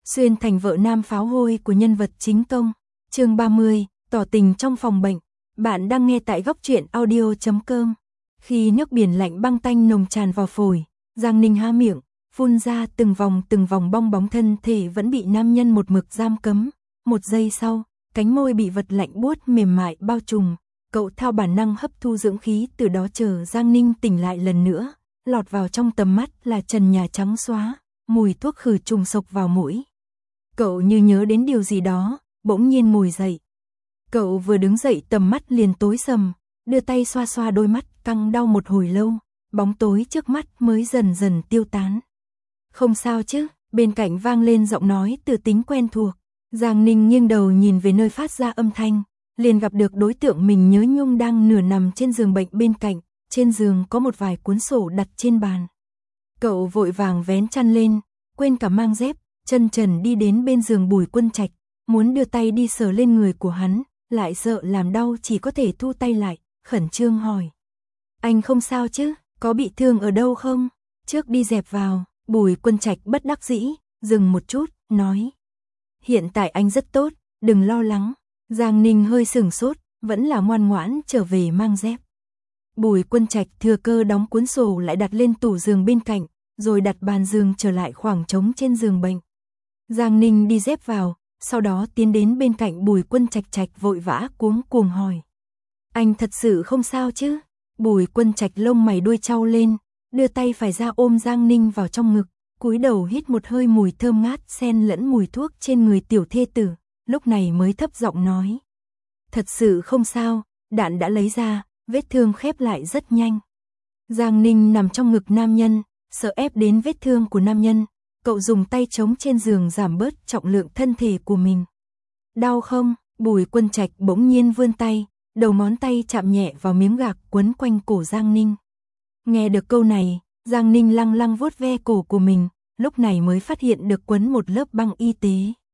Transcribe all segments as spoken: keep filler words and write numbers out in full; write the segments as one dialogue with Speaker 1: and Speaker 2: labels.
Speaker 1: xuyên thành vợ nam pháo hôi của nhân vật chính công. Chương ba mươi, tỏ tình trong phòng bệnh. Bạn đang nghe tại góc truyện audio chấm com. Khi nước biển lạnh băng tanh nồng tràn vào phổi, Giang Ninh há miệng, phun ra từng vòng từng vòng bong bóng, thân thể vẫn bị nam nhân một mực giam cấm. Một giây sau, cánh môi bị vật lạnh buốt mềm mại bao trùm, cậu theo bản năng hấp thu dưỡng khí, từ đó chờ Giang Ninh tỉnh lại lần nữa, lọt vào trong tầm mắt là trần nhà trắng xóa, mùi thuốc khử trùng xộc vào mũi. Cậu như nhớ đến điều gì đó, bỗng nhiên ngồi dậy. Cậu vừa đứng dậy tầm mắt liền tối sầm, đưa tay xoa xoa đôi mắt căng đau một hồi lâu, bóng tối trước mắt mới dần dần tiêu tán. Không sao chứ, bên cạnh vang lên giọng nói từ tính quen thuộc. Giang Ninh nghiêng đầu nhìn về nơi phát ra âm thanh, liền gặp được đối tượng mình nhớ nhung đang nửa nằm trên giường bệnh bên cạnh, trên giường có một vài cuốn sổ đặt trên bàn. Cậu vội vàng vén chăn lên, quên cả mang dép, chân trần đi đến bên giường Bùi Quân Trạch, muốn đưa tay đi sờ lên người của hắn, lại sợ làm đau chỉ có thể thu tay lại, khẩn trương hỏi. Anh không sao chứ, có bị thương ở đâu không? Trước đi dẹp vào, Bùi Quân Trạch bất đắc dĩ, dừng một chút, nói. Hiện tại anh rất tốt, đừng lo lắng. Giang Ninh hơi sửng sốt, vẫn là ngoan ngoãn trở về mang dép. Bùi Quân Trạch thừa cơ đóng cuốn sổ lại đặt lên tủ giường bên cạnh, rồi đặt bàn giường trở lại khoảng trống trên giường bệnh. Giang Ninh đi dép vào, sau đó tiến đến bên cạnh Bùi Quân Trạch Trạch vội vã cuống cuồng hỏi. Anh thật sự không sao chứ? Bùi Quân Trạch lông mày đuôi chau lên, đưa tay phải ra ôm Giang Ninh vào trong ngực, cúi đầu hít một hơi mùi thơm ngát xen lẫn mùi thuốc trên người tiểu thê tử, lúc này mới thấp giọng nói. Thật sự không sao, đạn đã lấy ra, vết thương khép lại rất nhanh. Giang Ninh nằm trong ngực nam nhân, sợ ép đến vết thương của nam nhân, cậu dùng tay chống trên giường giảm bớt trọng lượng thân thể của mình. Đau không? Bùi Quân Trạch bỗng nhiên vươn tay, đầu ngón tay chạm nhẹ vào miếng gạc quấn quanh cổ Giang Ninh. Nghe được câu này, Giang Ninh lăng lăng vuốt ve cổ của mình, lúc này mới phát hiện được quấn một lớp băng y tế.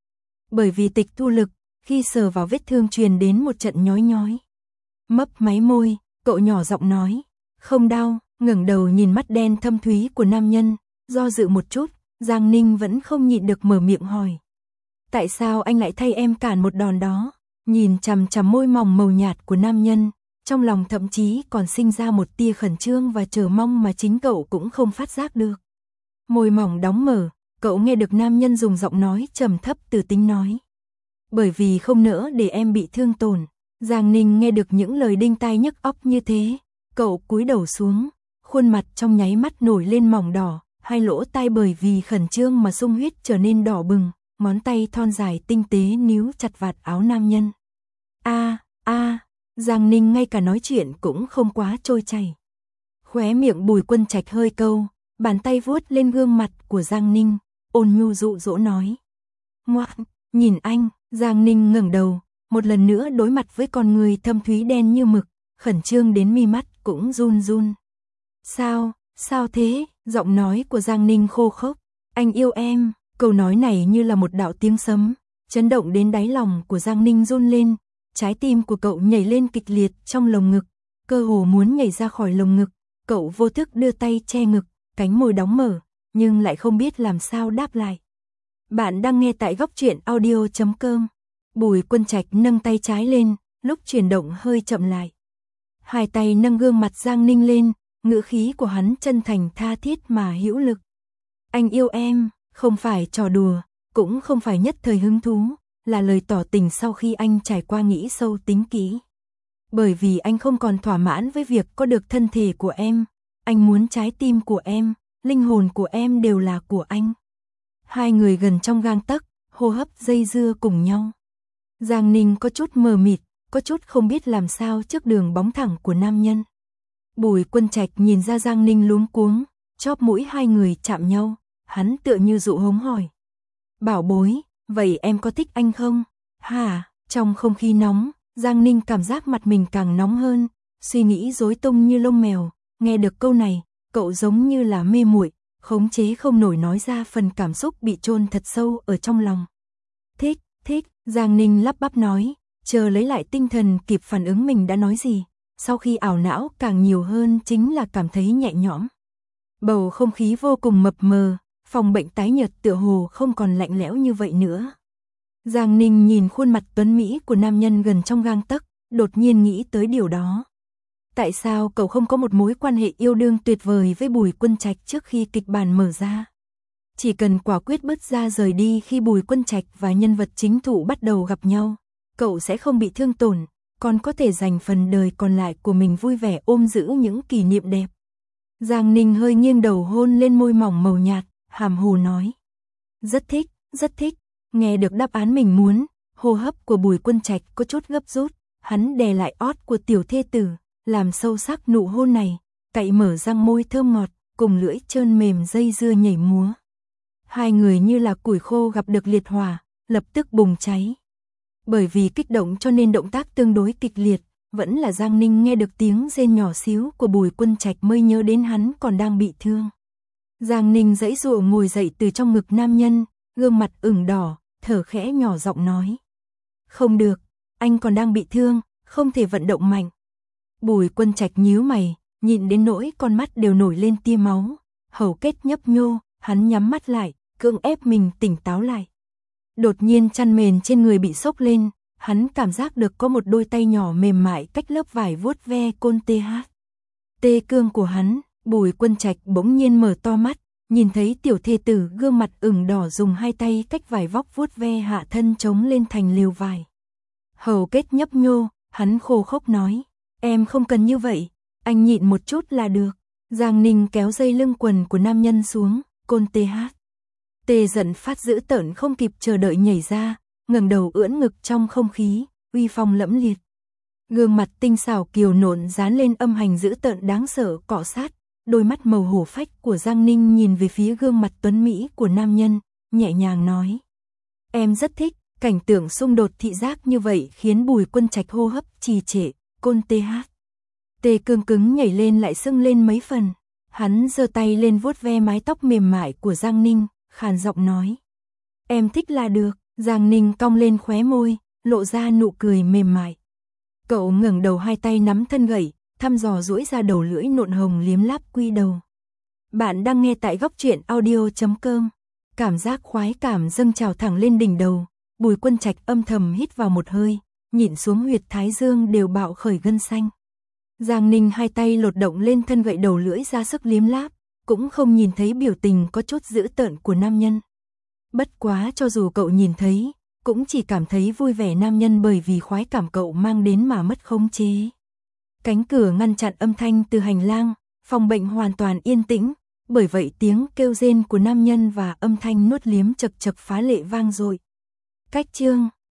Speaker 1: Bởi vì tịch thu lực, khi sờ vào vết thương truyền đến một trận nhói nhói. Mấp máy môi, cậu nhỏ giọng nói, không đau, ngẩng đầu nhìn mắt đen thâm thúy của nam nhân, do dự một chút, Giang Ninh vẫn không nhịn được mở miệng hỏi. Tại sao anh lại thay em cản một đòn đó? Nhìn chằm chằm môi mỏng màu nhạt của nam nhân, trong lòng thậm chí còn sinh ra một tia khẩn trương và chờ mong mà chính cậu cũng không phát giác được. Môi mỏng đóng mở, cậu nghe được nam nhân dùng giọng nói trầm thấp từ tính nói. Bởi vì không nỡ để em bị thương tổn. Giang Ninh nghe được những lời đinh tai nhức óc như thế, cậu cúi đầu xuống, khuôn mặt trong nháy mắt nổi lên mỏng đỏ, hai lỗ tai bởi vì khẩn trương mà sung huyết trở nên đỏ bừng, ngón tay thon dài tinh tế níu chặt vạt áo nam nhân. A, a, Giang Ninh ngay cả nói chuyện cũng không quá trôi chảy. Khóe miệng Bùi Quân Trạch hơi câu, bàn tay vuốt lên gương mặt của Giang Ninh, ôn nhu dụ dỗ nói. Ngoan, nhìn anh. Giang Ninh ngẩng đầu, một lần nữa đối mặt với con người thâm thúy đen như mực, khẩn trương đến mi mắt cũng run run. Sao, sao thế? Giọng nói của Giang Ninh khô khốc. Anh yêu em. Câu nói này như là một đạo tiếng sấm, chấn động đến đáy lòng của Giang Ninh run lên. Trái tim của cậu nhảy lên kịch liệt trong lồng ngực, cơ hồ muốn nhảy ra khỏi lồng ngực. Cậu vô thức đưa tay che ngực, cánh môi đóng mở, nhưng lại không biết làm sao đáp lại. Bạn đang nghe tại góc truyện audio chấm com. Bùi Quân Trạch nâng tay trái lên, lúc chuyển động hơi chậm lại. Hai tay nâng gương mặt Giang Ninh lên, ngữ khí của hắn chân thành tha thiết mà hữu lực. Anh yêu em, không phải trò đùa, cũng không phải nhất thời hứng thú, là lời tỏ tình sau khi anh trải qua nghĩ sâu tính kỹ. Bởi vì anh không còn thỏa mãn với việc có được thân thể của em, anh muốn trái tim của em, linh hồn của em đều là của anh. Hai người gần trong gang tấc, hô hấp dây dưa cùng nhau. Giang Ninh có chút mờ mịt, có chút không biết làm sao trước đường bóng thẳng của nam nhân. Bùi Quân Trạch nhìn ra Giang Ninh luống cuống, chóp mũi hai người chạm nhau, hắn tựa như dụ hống hỏi. Bảo bối, vậy em có thích anh không? Hả? Trong không khí nóng, Giang Ninh cảm giác mặt mình càng nóng hơn, suy nghĩ rối tung như lông mèo. Nghe được câu này, cậu giống như là mê muội, khống chế không nổi nói ra phần cảm xúc bị chôn thật sâu ở trong lòng. Thích, thích, Giang Ninh lắp bắp nói, chờ lấy lại tinh thần kịp phản ứng mình đã nói gì. Sau khi ảo não càng nhiều hơn chính là cảm thấy nhẹ nhõm. Bầu không khí vô cùng mập mờ, phòng bệnh tái nhợt tựa hồ không còn lạnh lẽo như vậy nữa. Giang Ninh nhìn khuôn mặt tuấn mỹ của nam nhân gần trong gang tấc, đột nhiên nghĩ tới điều đó. Tại sao cậu không có một mối quan hệ yêu đương tuyệt vời với Bùi Quân Trạch trước khi kịch bản mở ra? Chỉ cần quả quyết bứt ra rời đi khi Bùi Quân Trạch và nhân vật chính thụ bắt đầu gặp nhau, cậu sẽ không bị thương tổn, còn có thể dành phần đời còn lại của mình vui vẻ ôm giữ những kỷ niệm đẹp. Giang Ninh hơi nghiêng đầu hôn lên môi mỏng màu nhạt, hàm hồ nói. Rất thích, rất thích. Nghe được đáp án mình muốn, hô hấp của Bùi Quân Trạch có chút gấp rút, hắn đè lại ót của tiểu thê tử, làm sâu sắc nụ hôn này, cậy mở răng môi thơm ngọt, cùng lưỡi trơn mềm dây dưa nhảy múa. Hai người như là củi khô gặp được liệt hỏa, lập tức bùng cháy. Bởi vì kích động cho nên động tác tương đối kịch liệt, vẫn là Giang Ninh nghe được tiếng rên nhỏ xíu của Bùi Quân Trạch mới nhớ đến hắn còn đang bị thương. Giang Ninh giãy giụa ngồi dậy từ trong ngực nam nhân, gương mặt ửng đỏ, thở khẽ nhỏ giọng nói. Không được, anh còn đang bị thương, không thể vận động mạnh. Bùi Quân Trạch nhíu mày, nhịn đến nỗi con mắt đều nổi lên tia máu, hầu kết nhấp nhô, hắn nhắm mắt lại, cưỡng ép mình tỉnh táo lại. Đột nhiên chăn mền trên người bị xốc lên, hắn cảm giác được có một đôi tay nhỏ mềm mại cách lớp vải vuốt ve côn tê hát. Tê cương của hắn, Bùi Quân Trạch bỗng nhiên mở to mắt, nhìn thấy tiểu thê tử gương mặt ửng đỏ dùng hai tay cách vải vóc vuốt ve hạ thân chống lên thành lều vải. Hầu kết nhấp nhô, hắn khô khốc nói, em không cần như vậy, anh nhịn một chút là được. Giang Ninh kéo dây lưng quần của nam nhân xuống, côn tê hát. Tê giận phát dữ tợn không kịp chờ đợi nhảy ra, ngẩng đầu ưỡn ngực trong không khí, uy phong lẫm liệt. Gương mặt tinh xảo kiều nộn dán lên âm hành dữ tợn đáng sợ cọ sát, đôi mắt màu hổ phách của Giang Ninh nhìn về phía gương mặt tuấn mỹ của nam nhân, nhẹ nhàng nói. Em rất thích, cảnh tượng xung đột thị giác như vậy khiến Bùi Quân Trạch hô hấp trì trệ, côn tê hát. Tê cương cứng nhảy lên lại sưng lên mấy phần, hắn giơ tay lên vuốt ve mái tóc mềm mại của Giang Ninh, khàn giọng nói. Em thích là được. Giang Ninh cong lên khóe môi, lộ ra nụ cười mềm mại. Cậu ngẩng đầu hai tay nắm thân gậy, thăm dò duỗi ra đầu lưỡi nộn hồng liếm láp quy đầu. Bạn đang nghe tại góc truyện audio chấm com. Cảm giác khoái cảm dâng trào thẳng lên đỉnh đầu, Bùi Quân Trạch âm thầm hít vào một hơi, nhịn xuống huyệt thái dương đều bạo khởi gân xanh. Giang Ninh hai tay lột động lên thân gậy đầu lưỡi ra sức liếm láp, cũng không nhìn thấy biểu tình có chút dữ tợn của nam nhân. Bất quá cho dù cậu nhìn thấy, cũng chỉ cảm thấy vui vẻ nam nhân bởi vì khoái cảm cậu mang đến mà mất khống chế. Cánh cửa ngăn chặn âm thanh từ hành lang, phòng bệnh hoàn toàn yên tĩnh, bởi vậy tiếng kêu rên của nam nhân và âm thanh nuốt liếm chật chật phá lệ vang dội. Cách chương